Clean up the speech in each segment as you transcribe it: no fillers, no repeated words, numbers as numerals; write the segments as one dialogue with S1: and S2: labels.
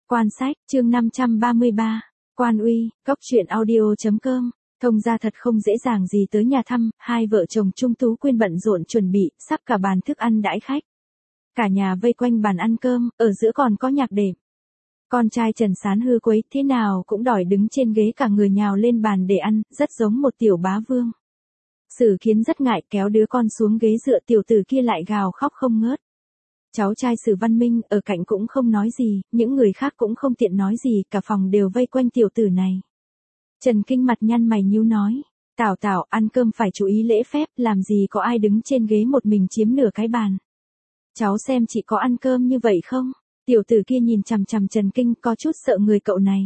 S1: Quan sách, chương 533, Quan uy, Cốc truyện audio.com. Thông ra thật không dễ dàng gì tới nhà thăm, hai vợ chồng Trung Tú Quyên bận rộn chuẩn bị, sắp cả bàn thức ăn đãi khách. Cả nhà vây quanh bàn ăn cơm, ở giữa còn có nhạc đệm. Con trai Trần Sán hư quấy thế nào cũng đòi đứng trên ghế, cả người nhào lên bàn để ăn, rất giống một tiểu bá vương. Sử Kiến rất ngại kéo đứa con xuống ghế dựa, tiểu tử kia lại gào khóc không ngớt. Cháu trai Sử Văn Minh ở cạnh cũng không nói gì, những người khác cũng không tiện nói gì, cả phòng đều vây quanh tiểu tử này. Trần Kinh mặt nhăn mày nhíu nói, Tảo Tảo, ăn cơm phải chú ý lễ phép, làm gì có ai đứng trên ghế một mình chiếm nửa cái bàn. Cháu xem chị có ăn cơm như vậy không? Tiểu tử kia nhìn chằm chằm Trần Kinh, có chút sợ người cậu này.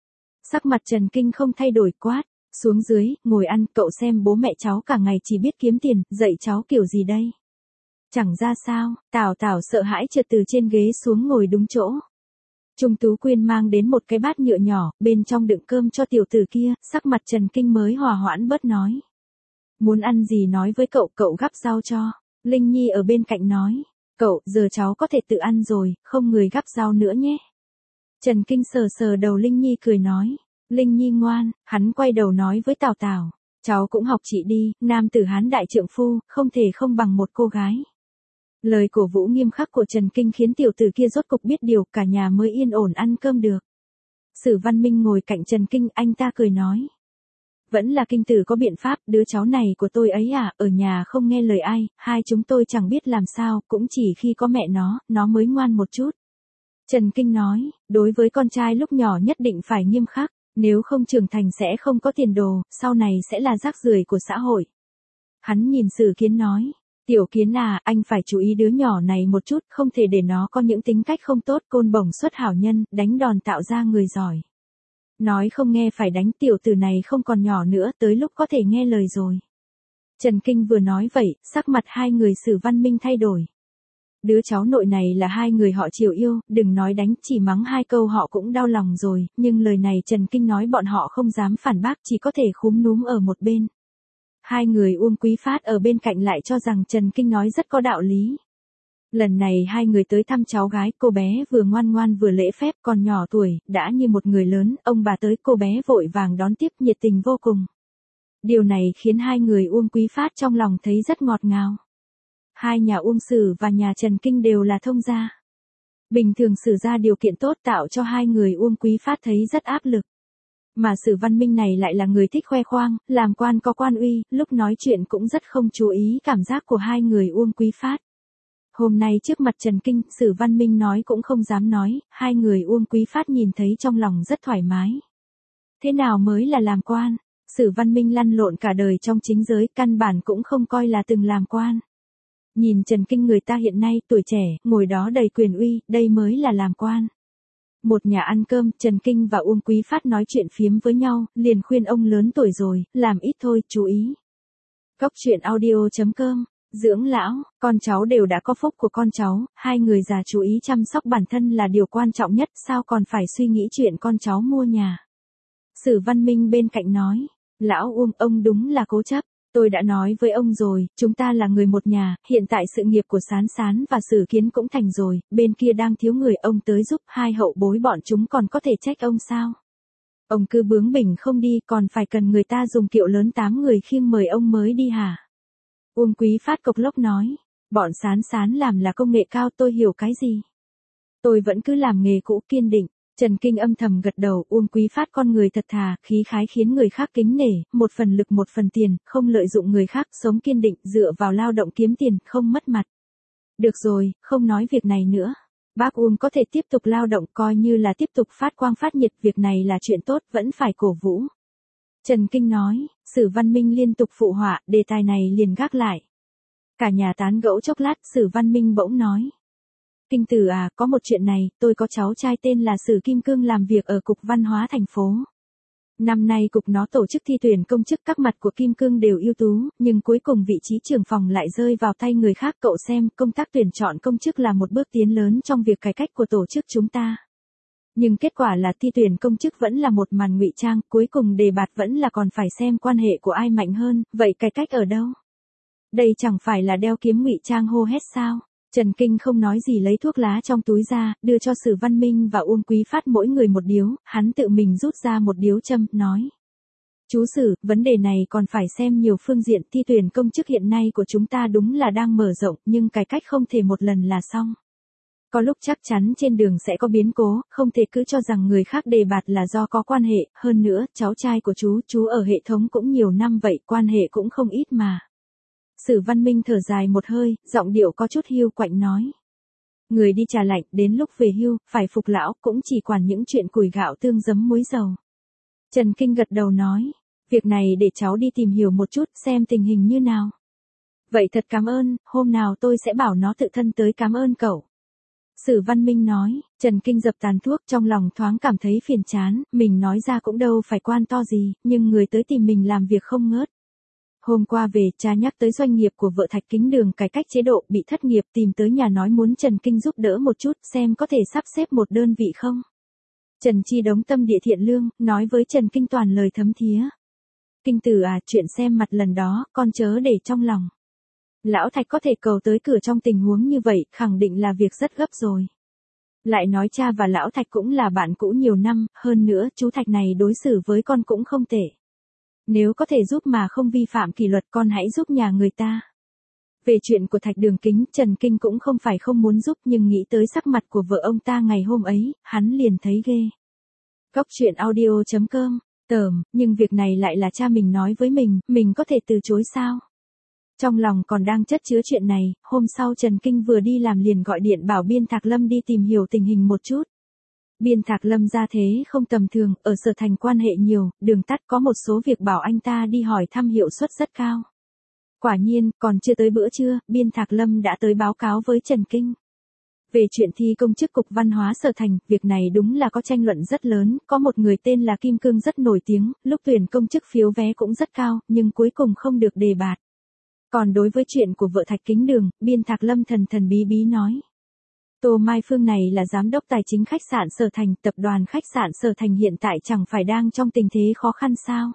S1: Sắc mặt Trần Kinh không thay đổi, quát, xuống dưới, ngồi ăn, cậu xem bố mẹ cháu cả ngày chỉ biết kiếm tiền, dạy cháu kiểu gì đây? Chẳng ra sao, Tảo Tảo sợ hãi trượt từ trên ghế xuống ngồi đúng chỗ. Trung Tú Quyên mang đến một cái bát nhựa nhỏ, bên trong đựng cơm cho tiểu tử kia, sắc mặt Trần Kinh mới hòa hoãn bớt nói. Muốn ăn gì nói với cậu, cậu gắp rau cho. Linh Nhi ở bên cạnh nói, cậu, giờ cháu có thể tự ăn rồi, không người gắp rau nữa nhé. Trần Kinh sờ sờ đầu Linh Nhi cười nói, Linh Nhi ngoan, hắn quay đầu nói với Tảo Tảo, cháu cũng học chị đi, nam tử hán đại trượng phu, không thể không bằng một cô gái. Lời cổ vũ nghiêm khắc của Trần Kinh khiến tiểu tử kia rốt cục biết điều, cả nhà mới yên ổn ăn cơm được. Sử Văn Minh ngồi cạnh Trần Kinh, anh ta cười nói. Vẫn là Kinh tử có biện pháp, đứa cháu này của tôi ấy à, ở nhà không nghe lời ai, hai chúng tôi chẳng biết làm sao, cũng chỉ khi có mẹ nó mới ngoan một chút. Trần Kinh nói, đối với con trai lúc nhỏ nhất định phải nghiêm khắc, nếu không trưởng thành sẽ không có tiền đồ, sau này sẽ là rác rưởi của xã hội. Hắn nhìn Sử Kiến nói. Tiểu Kiến à, anh phải chú ý đứa nhỏ này một chút, không thể để nó có những tính cách không tốt, côn bổng xuất hảo nhân, đánh đòn tạo ra người giỏi. Nói không nghe phải đánh, tiểu tử này không còn nhỏ nữa, tới lúc có thể nghe lời rồi. Trần Kinh vừa nói vậy, sắc mặt hai người Sử Văn Minh thay đổi. Đứa cháu nội này là hai người họ chiều yêu, đừng nói đánh, chỉ mắng hai câu họ cũng đau lòng rồi, nhưng lời này Trần Kinh nói bọn họ không dám phản bác, chỉ có thể khúm núm ở một bên. Hai người Uông Quý Phát ở bên cạnh lại cho rằng Trần Kinh nói rất có đạo lý. Lần này hai người tới thăm cháu gái, cô bé vừa ngoan ngoan vừa lễ phép, còn nhỏ tuổi, đã như một người lớn, ông bà tới cô bé vội vàng đón tiếp nhiệt tình vô cùng. Điều này khiến hai người Uông Quý Phát trong lòng thấy rất ngọt ngào. Hai nhà Uông Sử và nhà Trần Kinh đều là thông gia. Bình thường Sử ra điều kiện tốt tạo cho hai người Uông Quý Phát thấy rất áp lực. Mà Sử Văn Minh này lại là người thích khoe khoang, làm quan có quan uy, lúc nói chuyện cũng rất không chú ý cảm giác của hai người Uông Quý Phát. Hôm nay trước mặt Trần Kinh, Sử Văn Minh nói cũng không dám nói, hai người Uông Quý Phát nhìn thấy trong lòng rất thoải mái. Thế nào mới là làm quan? Sử Văn Minh lăn lộn cả đời trong chính giới, căn bản cũng không coi là từng làm quan. Nhìn Trần Kinh người ta hiện nay tuổi trẻ, ngồi đó đầy quyền uy, đây mới là làm quan. Một nhà ăn cơm, Trần Kinh và Uông Quý Phát nói chuyện phiếm với nhau, liền khuyên ông lớn tuổi rồi, làm ít thôi, chú ý. Cốc truyện audio.com, dưỡng lão, con cháu đều đã có phúc của con cháu, hai người già chú ý chăm sóc bản thân là điều quan trọng nhất, sao còn phải suy nghĩ chuyện con cháu mua nhà. Sử Văn Minh bên cạnh nói, lão Uông, ông đúng là cố chấp. Tôi đã nói với ông rồi, chúng ta là người một nhà, hiện tại sự nghiệp của Sán Sán và Sử Kiến cũng thành rồi, bên kia đang thiếu người, ông tới giúp, hai hậu bối bọn chúng còn có thể trách ông sao? Ông cứ bướng bỉnh không đi, còn phải cần người ta dùng kiệu lớn 8 người khiêng mời ông mới đi hả? Uông Quý Phát cộc lốc nói, bọn Sán Sán làm là công nghệ cao, tôi hiểu cái gì? Tôi vẫn cứ làm nghề cũ, kiên định. Trần Kinh âm thầm gật đầu, Uông Quý Phát con người thật thà, khí khái khiến người khác kính nể, một phần lực một phần tiền, không lợi dụng người khác, sống kiên định, dựa vào lao động kiếm tiền, không mất mặt. Được rồi, không nói việc này nữa. Bác Uông có thể tiếp tục lao động, coi như là tiếp tục phát quang phát nhiệt, việc này là chuyện tốt, vẫn phải cổ vũ. Trần Kinh nói, Sử Văn Minh liên tục phụ họa, đề tài này liền gác lại. Cả nhà tán gẫu chốc lát, Sử Văn Minh bỗng nói. Kinh tử à, có một chuyện này, tôi có cháu trai tên là Sử Kim Cương làm việc ở Cục Văn hóa thành phố. Năm nay cục nó tổ chức thi tuyển công chức, các mặt của Kim Cương đều ưu tú, nhưng cuối cùng vị trí trưởng phòng lại rơi vào tay người khác. Cậu xem, công tác tuyển chọn công chức là một bước tiến lớn trong việc cải cách của tổ chức chúng ta. Nhưng kết quả là thi tuyển công chức vẫn là một màn ngụy trang, cuối cùng đề bạt vẫn là còn phải xem quan hệ của ai mạnh hơn, vậy cải cách ở đâu? Đây chẳng phải là đeo kiếm ngụy trang hô hét sao? Trần Kinh không nói gì lấy thuốc lá trong túi ra, đưa cho Sử Văn Minh và Uông Quý Phát mỗi người một điếu, hắn tự mình rút ra một điếu châm, nói. Chú Sử, vấn đề này còn phải xem nhiều phương diện, thi tuyển công chức hiện nay của chúng ta đúng là đang mở rộng, nhưng cải cách không thể một lần là xong. Có lúc chắc chắn trên đường sẽ có biến cố, không thể cứ cho rằng người khác đề bạt là do có quan hệ, hơn nữa, cháu trai của chú ở hệ thống cũng nhiều năm vậy, quan hệ cũng không ít mà. Sử Văn Minh thở dài một hơi, giọng điệu có chút hiu quạnh nói. Người đi trà lạnh, đến lúc về hưu, phải phục lão, cũng chỉ quản những chuyện củi gạo tương giấm muối dầu. Trần Kinh gật đầu nói, việc này để cháu đi tìm hiểu một chút, xem tình hình như nào. Vậy thật cảm ơn, hôm nào tôi sẽ bảo nó tự thân tới cảm ơn cậu. Sử Văn Minh nói, Trần Kinh dập tàn thuốc trong lòng thoáng cảm thấy phiền chán, mình nói ra cũng đâu phải quan to gì, nhưng người tới tìm mình làm việc không ngớt. Hôm qua về, cha nhắc tới doanh nghiệp của vợ Thạch Kính Đường cải cách chế độ bị thất nghiệp tìm tới nhà nói muốn Trần Kinh giúp đỡ một chút xem có thể sắp xếp một đơn vị không. Trần Chi đống tâm địa thiện lương, nói với Trần Kinh toàn lời thấm thía. Kinh tử à, chuyện xem mặt lần đó, con chớ để trong lòng. Lão Thạch có thể cầu tới cửa trong tình huống như vậy, khẳng định là việc rất gấp rồi. Lại nói cha và Lão Thạch cũng là bạn cũ nhiều năm, hơn nữa chú Thạch này đối xử với con cũng không tệ. Nếu có thể giúp mà không vi phạm kỷ luật con hãy giúp nhà người ta. Về chuyện của Thạch Đường Kính, Trần Kinh cũng không phải không muốn giúp nhưng nghĩ tới sắc mặt của vợ ông ta ngày hôm ấy, hắn liền thấy ghê. Góc truyện audio.com, nhưng việc này lại là cha mình nói với mình có thể từ chối sao? Trong lòng còn đang chất chứa chuyện này, hôm sau Trần Kinh vừa đi làm liền gọi điện bảo Biên Thạc Lâm đi tìm hiểu tình hình một chút. Biên Thạc Lâm ra thế không tầm thường, ở Sở Thành quan hệ nhiều, đường tắt có một số việc bảo anh ta đi hỏi thăm hiệu suất rất cao. Quả nhiên, còn chưa tới bữa trưa, Biên Thạc Lâm đã tới báo cáo với Trần Kinh. Về chuyện thi công chức Cục Văn hóa Sở Thành, việc này đúng là có tranh luận rất lớn, có một người tên là Kim Cương rất nổi tiếng, lúc tuyển công chức phiếu vé cũng rất cao, nhưng cuối cùng không được đề bạt. Còn đối với chuyện của vợ Thạch Kính Đường, Biên Thạc Lâm thần thần bí bí nói. Tô Mai Phương này là giám đốc tài chính khách sạn Sở Thành, tập đoàn khách sạn Sở Thành hiện tại chẳng phải đang trong tình thế khó khăn sao?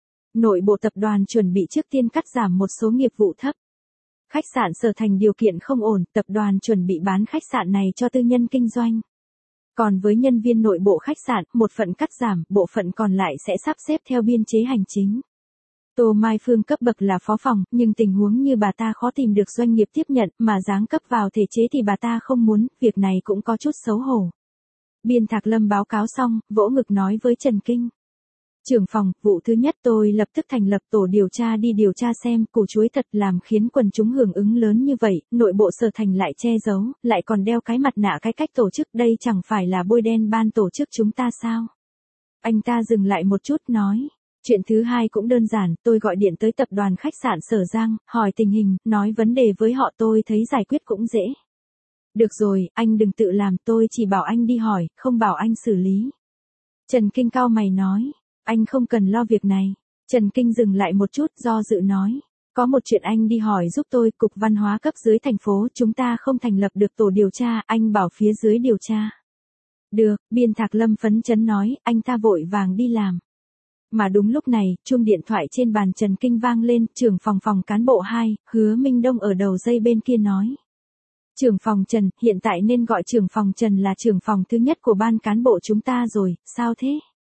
S1: Nội bộ tập đoàn chuẩn bị trước tiên cắt giảm một số nghiệp vụ thấp. Khách sạn Sở Thành điều kiện không ổn, tập đoàn chuẩn bị bán khách sạn này cho tư nhân kinh doanh. Còn với nhân viên nội bộ khách sạn, một phận cắt giảm, bộ phận còn lại sẽ sắp xếp theo biên chế hành chính. Tô Mai Phương cấp bậc là phó phòng, nhưng tình huống như bà ta khó tìm được doanh nghiệp tiếp nhận, mà giáng cấp vào thể chế thì bà ta không muốn, việc này cũng có chút xấu hổ. Biên Thạc Lâm báo cáo xong, vỗ ngực nói với Trần Kinh. Trưởng phòng, vụ thứ nhất tôi lập tức thành lập tổ điều tra đi điều tra xem củ chuối thật làm khiến quần chúng hưởng ứng lớn như vậy, nội bộ Sở Thành lại che giấu, lại còn đeo cái mặt nạ cái cách tổ chức, đây chẳng phải là bôi đen ban tổ chức chúng ta sao? Anh ta dừng lại một chút nói. Chuyện thứ hai cũng đơn giản, tôi gọi điện tới tập đoàn khách sạn Sở Giang, hỏi tình hình, nói vấn đề với họ tôi thấy giải quyết cũng dễ. Được rồi, anh đừng tự làm, tôi chỉ bảo anh đi hỏi, không bảo anh xử lý. Trần Kinh cau mày nói, anh không cần lo việc này. Trần Kinh dừng lại một chút do dự nói, có một chuyện anh đi hỏi giúp tôi, Cục Văn hóa cấp dưới thành phố chúng ta không thành lập được tổ điều tra, anh bảo phía dưới điều tra. Được, Biên Thạc Lâm phấn chấn nói, anh ta vội vàng đi làm. Mà đúng lúc này, chuông điện thoại trên bàn Trần Kinh vang lên, trưởng phòng cán bộ 2, Hứa Minh Đông ở đầu dây bên kia nói. Trưởng phòng Trần, hiện tại nên gọi trưởng phòng Trần là trưởng phòng thứ nhất của ban cán bộ chúng ta rồi, sao thế?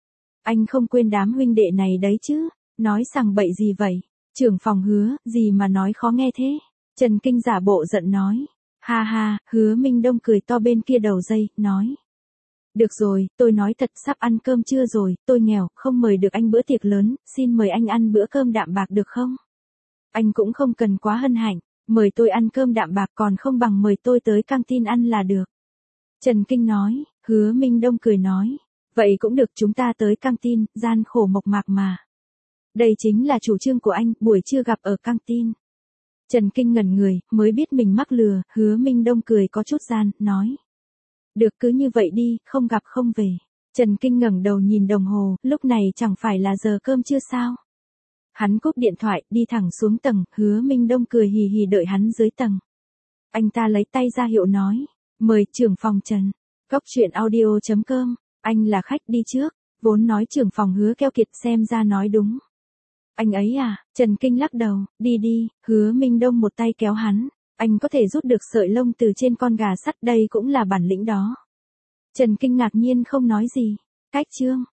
S1: Anh không quên đám huynh đệ này đấy chứ, nói sằng bậy gì vậy? Trưởng phòng Hứa, gì mà nói khó nghe thế? Trần Kinh giả bộ giận nói. Ha ha, Hứa Minh Đông cười to bên kia đầu dây, nói. Được rồi, tôi nói thật sắp ăn cơm trưa rồi, tôi nghèo, không mời được anh bữa tiệc lớn, xin mời anh ăn bữa cơm đạm bạc được không? Anh cũng không cần quá hân hạnh, mời tôi ăn cơm đạm bạc còn không bằng mời tôi tới căng tin ăn là được. Trần Kinh nói, Hứa Minh Đông cười nói, vậy cũng được chúng ta tới căng tin, gian khổ mộc mạc mà. Đây chính là chủ trương của anh, buổi trưa gặp ở căng tin. Trần Kinh ngẩn người, mới biết mình mắc lừa, Hứa Minh Đông cười có chút gian, nói. Được cứ như vậy đi, không gặp không về. Trần Kinh ngẩng đầu nhìn đồng hồ, lúc này chẳng phải là giờ cơm chưa sao. Hắn cúp điện thoại, đi thẳng xuống tầng, Hứa Minh Đông cười hì hì đợi hắn dưới tầng. Anh ta lấy tay ra hiệu nói, mời trưởng phòng Trần. Góc truyện audio.com, anh là khách đi trước, vốn nói trưởng phòng Hứa keo kiệt xem ra nói đúng. Anh ấy à, Trần Kinh lắc đầu, đi đi, Hứa Minh Đông một tay kéo hắn. Anh có thể rút được sợi lông từ trên con gà sắt, đây cũng là bản lĩnh đó. Trần Kinh ngạc nhiên không nói gì. Cách Trương,